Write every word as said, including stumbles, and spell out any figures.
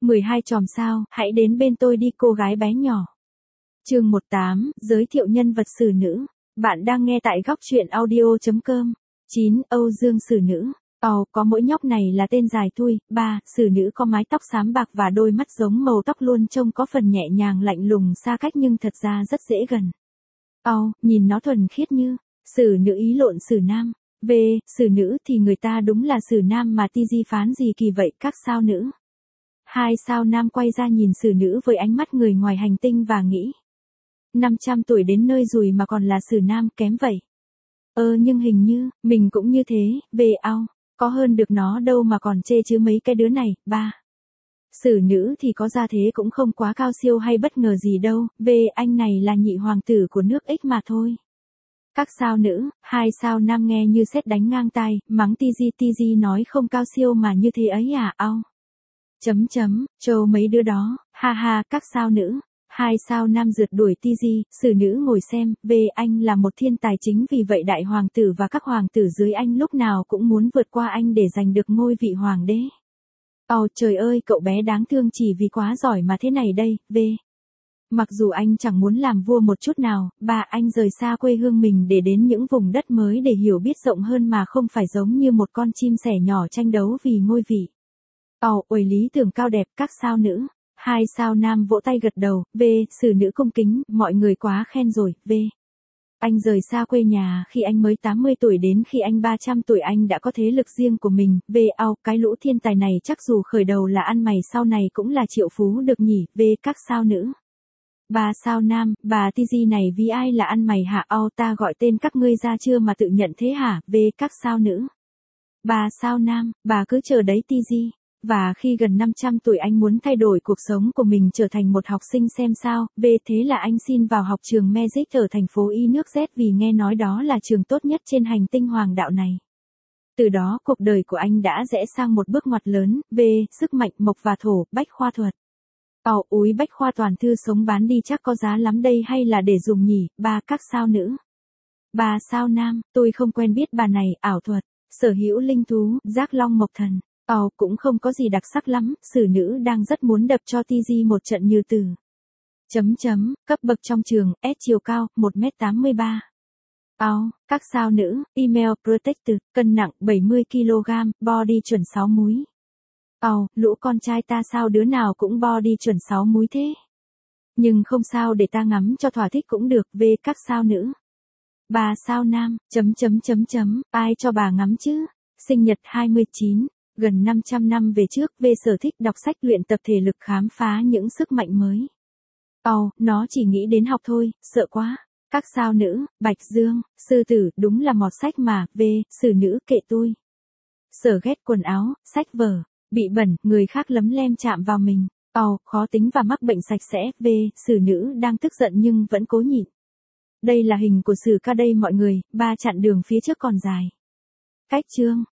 mười hai chòm sao, hãy đến bên tôi đi cô gái bé nhỏ. Chương mười tám, giới thiệu nhân vật xử nữ. Bạn đang nghe tại góc truyện audio chấm com. chín. Âu Dương xử nữ. Ồ, có mỗi nhóc này là tên dài thui. ba. Xử nữ có mái tóc xám bạc và đôi mắt giống màu tóc luôn trông có phần nhẹ nhàng lạnh lùng xa cách nhưng thật ra rất dễ gần. Ồ, nhìn nó thuần khiết như. Xử nữ ý lộn xử nam. V. Xử nữ thì người ta đúng là xử nam mà ti di phán gì kỳ vậy các sao nữ. Hai sao nam quay ra nhìn xử nữ với ánh mắt người ngoài hành tinh và nghĩ. năm trăm tuổi đến nơi rồi mà còn là xử nam kém vậy. Ơ nhưng hình như, mình cũng như thế, về ao, có hơn được nó đâu mà còn chê chứ mấy cái đứa này. ba. Xử nữ thì có ra thế cũng không quá cao siêu hay bất ngờ gì đâu, về anh này là nhị hoàng tử của nước X mà thôi. Các sao nữ, hai sao nam nghe như sét đánh ngang tai, mắng ti di ti di nói không cao siêu mà như thế ấy à, ao. Chấm chấm, trâu mấy đứa đó, ha ha, các sao nữ. Hai sao nam rượt đuổi ti di, xử nữ ngồi xem, về anh là một thiên tài chính vì vậy đại hoàng tử và các hoàng tử dưới anh lúc nào cũng muốn vượt qua anh để giành được ngôi vị hoàng đế. Ồ trời ơi cậu bé đáng thương chỉ vì quá giỏi mà thế này đây, về. Mặc dù anh chẳng muốn làm vua một chút nào, bà anh rời xa quê hương mình để đến những vùng đất mới để hiểu biết rộng hơn mà không phải giống như một con chim sẻ nhỏ tranh đấu vì ngôi vị. Ồ, uầy lý tưởng cao đẹp các sao nữ. Hai sao nam vỗ tay gật đầu, V. Xử nữ cung kính, mọi người quá khen rồi, V. Anh rời xa quê nhà khi anh mới tám mươi tuổi đến khi anh ba trăm tuổi anh đã có thế lực riêng của mình, V. Ao, cái lũ thiên tài này chắc dù khởi đầu là ăn mày sau này cũng là triệu phú được nhỉ, V. Các sao nữ. Ba sao nam, bà ti di này vì ai là ăn mày hả? Ao ta gọi tên các ngươi ra chưa mà tự nhận thế hả? V. Các sao nữ. Ba sao nam, bà cứ chờ đấy ti di. Và khi gần năm trăm tuổi anh muốn thay đổi cuộc sống của mình trở thành một học sinh xem sao, B. Thế là anh xin vào học trường Magic ở thành phố Y nước Z vì nghe nói đó là trường tốt nhất trên hành tinh hoàng đạo này. Từ đó cuộc đời của anh đã rẽ sang một bước ngoặt lớn, B. Sức mạnh mộc và thổ, bách khoa thuật. Ồ, úi bách khoa toàn thư sống bán đi chắc có giá lắm đây hay là để dùng nhỉ, ba các sao nữ. Ba sao nam, tôi không quen biết bà này, ảo thuật, sở hữu linh thú, giác long mộc thần. Ồ, cũng không có gì đặc sắc lắm, xử nữ đang rất muốn đập cho ti di một trận như từ. Chấm chấm, cấp bậc trong trường, S chiều cao, một mét tám mươi ba. Ồ, các sao nữ, email protected, cân nặng bảy mươi ki lô gam, body chuẩn sáu múi. Ồ, lũ con trai ta sao đứa nào cũng body chuẩn sáu múi thế. Nhưng không sao để ta ngắm cho thỏa thích cũng được, về các sao nữ. Bà sao nam, chấm chấm chấm chấm, ai cho bà ngắm chứ, sinh nhật hai mươi chín. Gần năm trăm năm về trước, về sở thích đọc sách luyện tập thể lực khám phá những sức mạnh mới. Ồ, nó chỉ nghĩ đến học thôi, sợ quá. Các sao nữ, Bạch Dương, sư tử, đúng là mọt sách mà, V. Xử nữ kệ tôi. Sở ghét quần áo, sách vở, bị bẩn, người khác lấm lem chạm vào mình. Ồ, khó tính và mắc bệnh sạch sẽ, V. Xử nữ đang tức giận nhưng vẫn cố nhịn. Đây là hình của Sử Ca đây mọi người, ba chặn đường phía trước còn dài. Cách chương.